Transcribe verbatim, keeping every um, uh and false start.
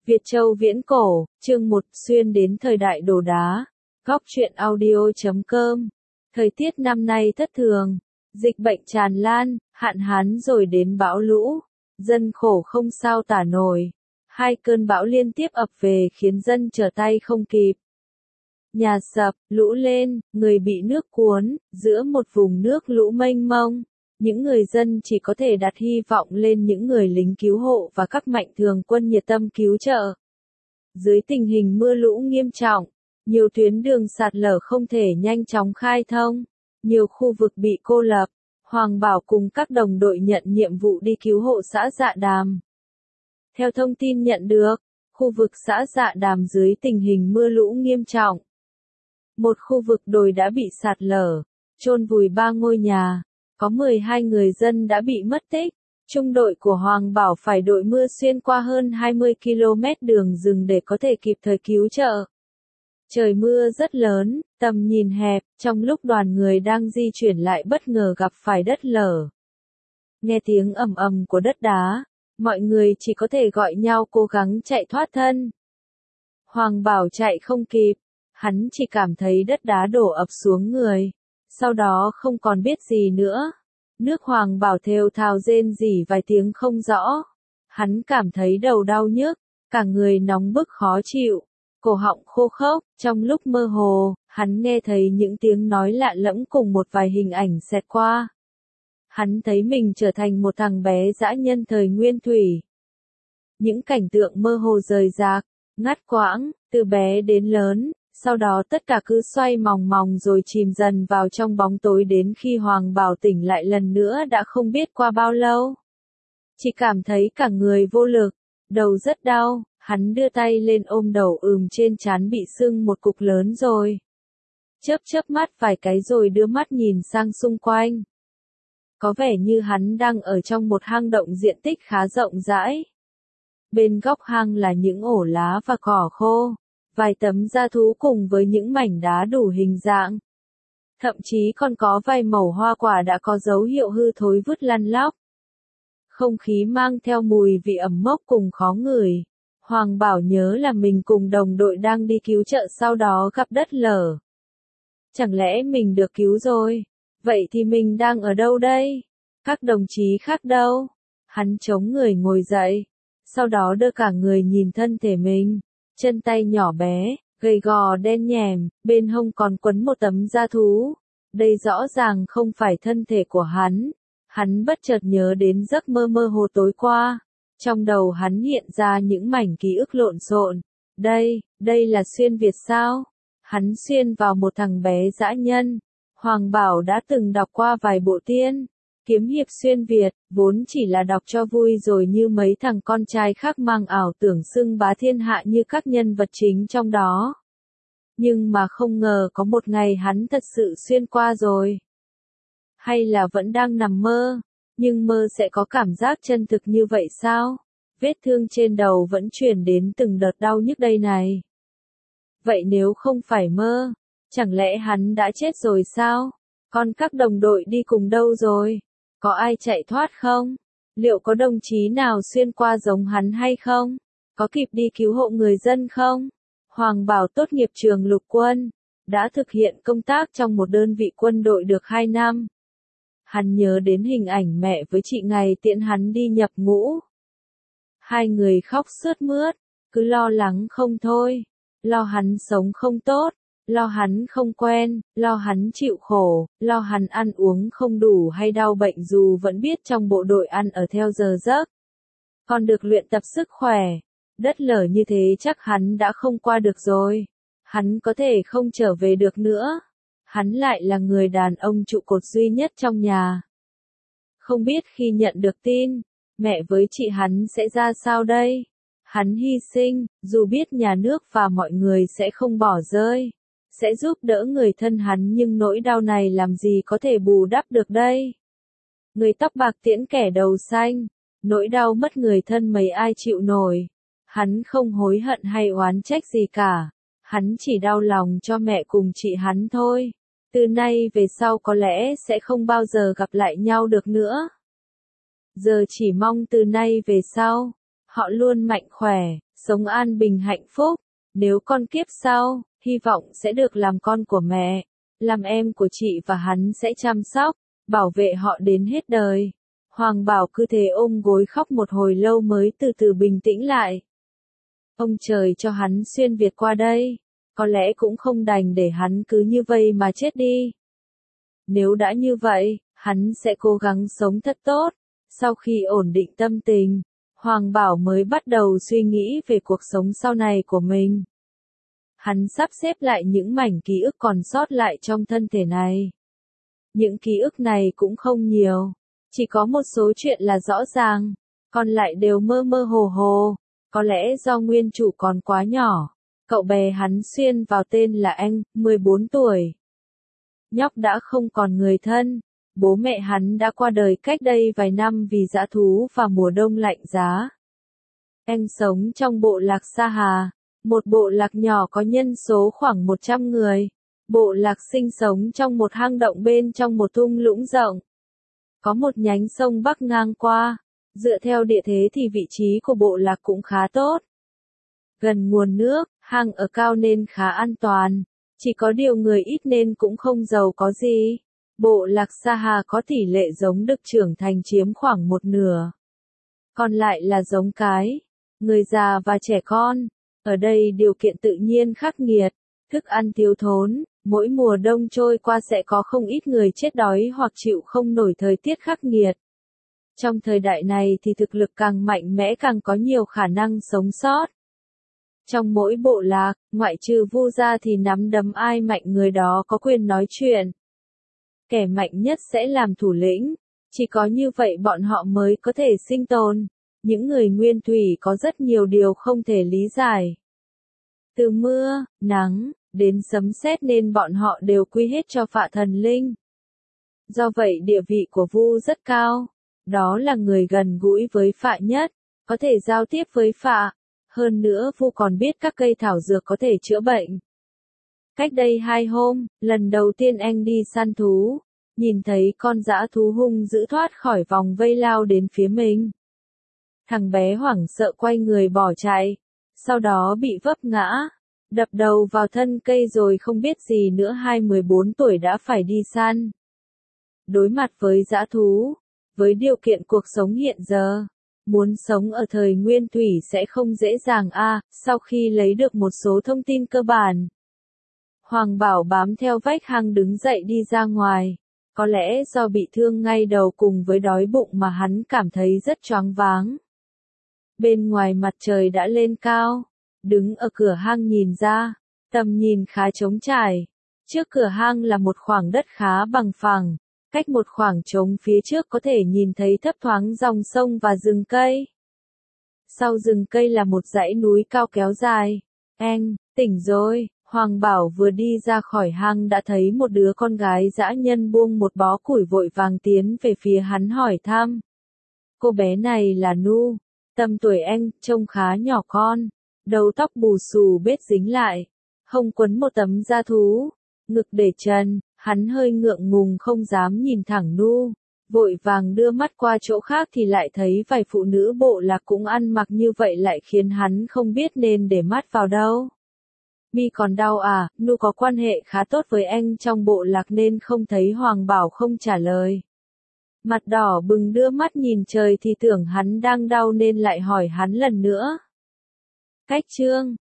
Việt Châu viễn cổ, chương một, xuyên đến thời đại đồ đá. Góc truyện audio chấm com. Thời tiết năm nay thất thường, dịch bệnh tràn lan, hạn hán rồi đến bão lũ, dân khổ không sao tả nổi. Hai cơn bão liên tiếp ập về khiến dân trở tay không kịp. Nhà sập, lũ lên, người bị nước cuốn, giữa một vùng nước lũ mênh mông. Những người dân chỉ có thể đặt hy vọng lên những người lính cứu hộ và các mạnh thường quân nhiệt tâm cứu trợ. Dưới tình hình mưa lũ nghiêm trọng, nhiều tuyến đường sạt lở không thể nhanh chóng khai thông, nhiều khu vực bị cô lập. Hoàng Bảo cùng các đồng đội nhận nhiệm vụ đi cứu hộ xã Dạ Đàm. Theo thông tin nhận được, khu vực xã Dạ Đàm dưới tình hình mưa lũ nghiêm trọng. Một khu vực đồi đã bị sạt lở, chôn vùi ba ngôi nhà. Có mười hai người dân đã bị mất tích. Trung đội của Hoàng Bảo phải đội mưa xuyên qua hơn hai mươi ki lô mét đường rừng để có thể kịp thời cứu trợ. Trời mưa rất lớn, tầm nhìn hẹp, trong lúc đoàn người đang di chuyển lại bất ngờ gặp phải đất lở. Nghe tiếng ầm ầm của đất đá, mọi người chỉ có thể gọi nhau cố gắng chạy thoát thân. Hoàng Bảo chạy không kịp, hắn chỉ cảm thấy đất đá đổ ập xuống người. Sau đó không còn biết gì nữa. Nước Hoàng Bảo thều thào rên rỉ vài tiếng không rõ. Hắn cảm thấy đầu đau nhức, cả người nóng bức khó chịu, cổ họng khô khốc. Trong lúc mơ hồ, hắn nghe thấy những tiếng nói lạ lẫm cùng một vài hình ảnh xẹt qua. Hắn thấy mình trở thành một thằng bé dã nhân thời nguyên thủy. Những cảnh tượng mơ hồ rời rạc, ngắt quãng, từ bé đến lớn. Sau đó tất cả cứ xoay mòng mòng rồi chìm dần vào trong bóng tối đến khi Hoàng Bảo tỉnh lại lần nữa đã không biết qua bao lâu. Chỉ cảm thấy cả người vô lực, đầu rất đau, hắn đưa tay lên ôm đầu ừm trên trán bị sưng một cục lớn rồi. Chớp chớp mắt vài cái rồi đưa mắt nhìn sang xung quanh. Có vẻ như hắn đang ở trong một hang động diện tích khá rộng rãi. Bên góc hang là những ổ lá và cỏ khô. Vài tấm da thú cùng với những mảnh đá đủ hình dạng. Thậm chí còn có vài mẩu hoa quả đã có dấu hiệu hư thối vứt lăn lóc. Không khí mang theo mùi vị ẩm mốc cùng khó ngửi. Hoàng Bảo nhớ là mình cùng đồng đội đang đi cứu trợ sau đó gặp đất lở. Chẳng lẽ mình được cứu rồi? Vậy thì mình đang ở đâu đây? Các đồng chí khác đâu? Hắn chống người ngồi dậy. Sau đó đưa cả người nhìn thân thể mình. Chân tay nhỏ bé, gầy gò đen nhèm, bên hông còn quấn một tấm da thú. Đây rõ ràng không phải thân thể của hắn. Hắn bất chợt nhớ đến giấc mơ mơ hồ tối qua. Trong đầu hắn hiện ra những mảnh ký ức lộn xộn. Đây, đây là xuyên Việt sao? Hắn xuyên vào một thằng bé dã nhân. Hoàng Bảo đã từng đọc qua vài bộ tiên kiếm hiệp xuyên Việt, vốn chỉ là đọc cho vui rồi như mấy thằng con trai khác mang ảo tưởng xưng bá thiên hạ như các nhân vật chính trong đó. Nhưng mà không ngờ có một ngày hắn thật sự xuyên qua rồi. Hay là vẫn đang nằm mơ, nhưng mơ sẽ có cảm giác chân thực như vậy sao? Vết thương trên đầu vẫn truyền đến từng đợt đau nhức đây này. Vậy nếu không phải mơ, chẳng lẽ hắn đã chết rồi sao? Còn các đồng đội đi cùng đâu rồi? Có ai chạy thoát không? Liệu có đồng chí nào xuyên qua giống hắn hay không? Có kịp đi cứu hộ người dân không? Hoàng Bảo tốt nghiệp trường lục quân, đã thực hiện công tác trong một đơn vị quân đội được hai năm. Hắn nhớ đến hình ảnh mẹ với chị ngày tiễn hắn đi nhập ngũ. Hai người khóc sướt mướt, cứ lo lắng không thôi, lo hắn sống không tốt. Lo hắn không quen, lo hắn chịu khổ, lo hắn ăn uống không đủ hay đau bệnh dù vẫn biết trong bộ đội ăn ở theo giờ giấc. Còn được luyện tập sức khỏe. Đất lở như thế chắc hắn đã không qua được rồi. Hắn có thể không trở về được nữa. Hắn lại là người đàn ông trụ cột duy nhất trong nhà. Không biết khi nhận được tin, mẹ với chị hắn sẽ ra sao đây? Hắn hy sinh, dù biết nhà nước và mọi người sẽ không bỏ rơi. Sẽ giúp đỡ người thân hắn nhưng nỗi đau này làm gì có thể bù đắp được đây. Người tóc bạc tiễn kẻ đầu xanh, nỗi đau mất người thân mấy ai chịu nổi. Hắn không hối hận hay oán trách gì cả, hắn chỉ đau lòng cho mẹ cùng chị hắn thôi. Từ nay về sau có lẽ sẽ không bao giờ gặp lại nhau được nữa. Giờ chỉ mong từ nay về sau, họ luôn mạnh khỏe, sống an bình hạnh phúc. Nếu con kiếp sau, hy vọng sẽ được làm con của mẹ, làm em của chị và hắn sẽ chăm sóc, bảo vệ họ đến hết đời. Hoàng Bảo cứ thế ôm gối khóc một hồi lâu mới từ từ bình tĩnh lại. Ông trời cho hắn xuyên Việt qua đây, có lẽ cũng không đành để hắn cứ như vậy mà chết đi. Nếu đã như vậy, hắn sẽ cố gắng sống thật tốt. Sau khi ổn định tâm tình, Hoàng Bảo mới bắt đầu suy nghĩ về cuộc sống sau này của mình. Hắn sắp xếp lại những mảnh ký ức còn sót lại trong thân thể này. Những ký ức này cũng không nhiều, chỉ có một số chuyện là rõ ràng, còn lại đều mơ mơ hồ hồ. Có lẽ do nguyên chủ còn quá nhỏ, cậu bé hắn xuyên vào tên là anh, mười bốn tuổi. Nhóc đã không còn người thân, bố mẹ hắn đã qua đời cách đây vài năm vì dã thú và mùa đông lạnh giá. Anh sống trong bộ lạc Sa Hà, một bộ lạc nhỏ có nhân số khoảng một trăm người. Bộ lạc sinh sống trong một hang động bên trong một thung lũng rộng. Có một nhánh sông bắc ngang qua, dựa theo địa thế thì vị trí của bộ lạc cũng khá tốt. Gần nguồn nước, hang ở cao nên khá an toàn, chỉ có điều người ít nên cũng không giàu có gì. Bộ lạc Sa Hà có tỷ lệ giống đực trưởng thành chiếm khoảng một nửa. Còn lại là giống cái, người già và trẻ con. Ở đây điều kiện tự nhiên khắc nghiệt, thức ăn thiếu thốn, mỗi mùa đông trôi qua sẽ có không ít người chết đói hoặc chịu không nổi thời tiết khắc nghiệt. Trong thời đại này thì thực lực càng mạnh mẽ càng có nhiều khả năng sống sót. Trong mỗi bộ lạc, ngoại trừ Vu gia thì nắm đấm ai mạnh người đó có quyền nói chuyện. Kẻ mạnh nhất sẽ làm thủ lĩnh, chỉ có như vậy bọn họ mới có thể sinh tồn. Những người nguyên thủy có rất nhiều điều không thể lý giải. Từ mưa, nắng, đến sấm sét nên bọn họ đều quy hết cho Phạ thần linh. Do vậy địa vị của Vu rất cao. Đó là người gần gũi với Phạ nhất, có thể giao tiếp với Phạ. Hơn nữa Vu còn biết các cây thảo dược có thể chữa bệnh. Cách đây hai hôm, lần đầu tiên anh đi săn thú, nhìn thấy con dã thú hung dữ thoát khỏi vòng vây lao đến phía mình. Thằng bé hoảng sợ quay người bỏ chạy, sau đó bị vấp ngã, đập đầu vào thân cây rồi không biết gì nữa. Hai mười bốn tuổi đã phải đi săn. Đối mặt với dã thú, với điều kiện cuộc sống hiện giờ, muốn sống ở thời nguyên thủy sẽ không dễ dàng a. À, sau khi lấy được một số thông tin cơ bản, Hoàng Bảo bám theo vách hang đứng dậy đi ra ngoài. Có lẽ do bị thương ngay đầu cùng với đói bụng mà hắn cảm thấy rất choáng váng. Bên ngoài mặt trời đã lên cao, đứng ở cửa hang nhìn ra, tầm nhìn khá trống trải. Trước cửa hang là một khoảng đất khá bằng phẳng, cách một khoảng trống phía trước có thể nhìn thấy thấp thoáng dòng sông và rừng cây. Sau rừng cây là một dãy núi cao kéo dài. Anh, tỉnh rồi. Hoàng Bảo vừa đi ra khỏi hang đã thấy một đứa con gái dã nhân buông một bó củi vội vàng tiến về phía hắn hỏi thăm. Cô bé này là Nu, tầm tuổi anh, trông khá nhỏ con, đầu tóc bù xù bết dính lại, hông quấn một tấm da thú, ngực để trần, hắn hơi ngượng ngùng không dám nhìn thẳng Nu, vội vàng đưa mắt qua chỗ khác thì lại thấy vài phụ nữ bộ lạc cũng ăn mặc như vậy lại khiến hắn không biết nên để mắt vào đâu. Mi còn đau à? Nu có quan hệ khá tốt với anh trong bộ lạc nên không thấy Hoàng Bảo không trả lời. Mặt đỏ bừng đưa mắt nhìn trời thì tưởng hắn đang đau nên lại hỏi hắn lần nữa. Cách chương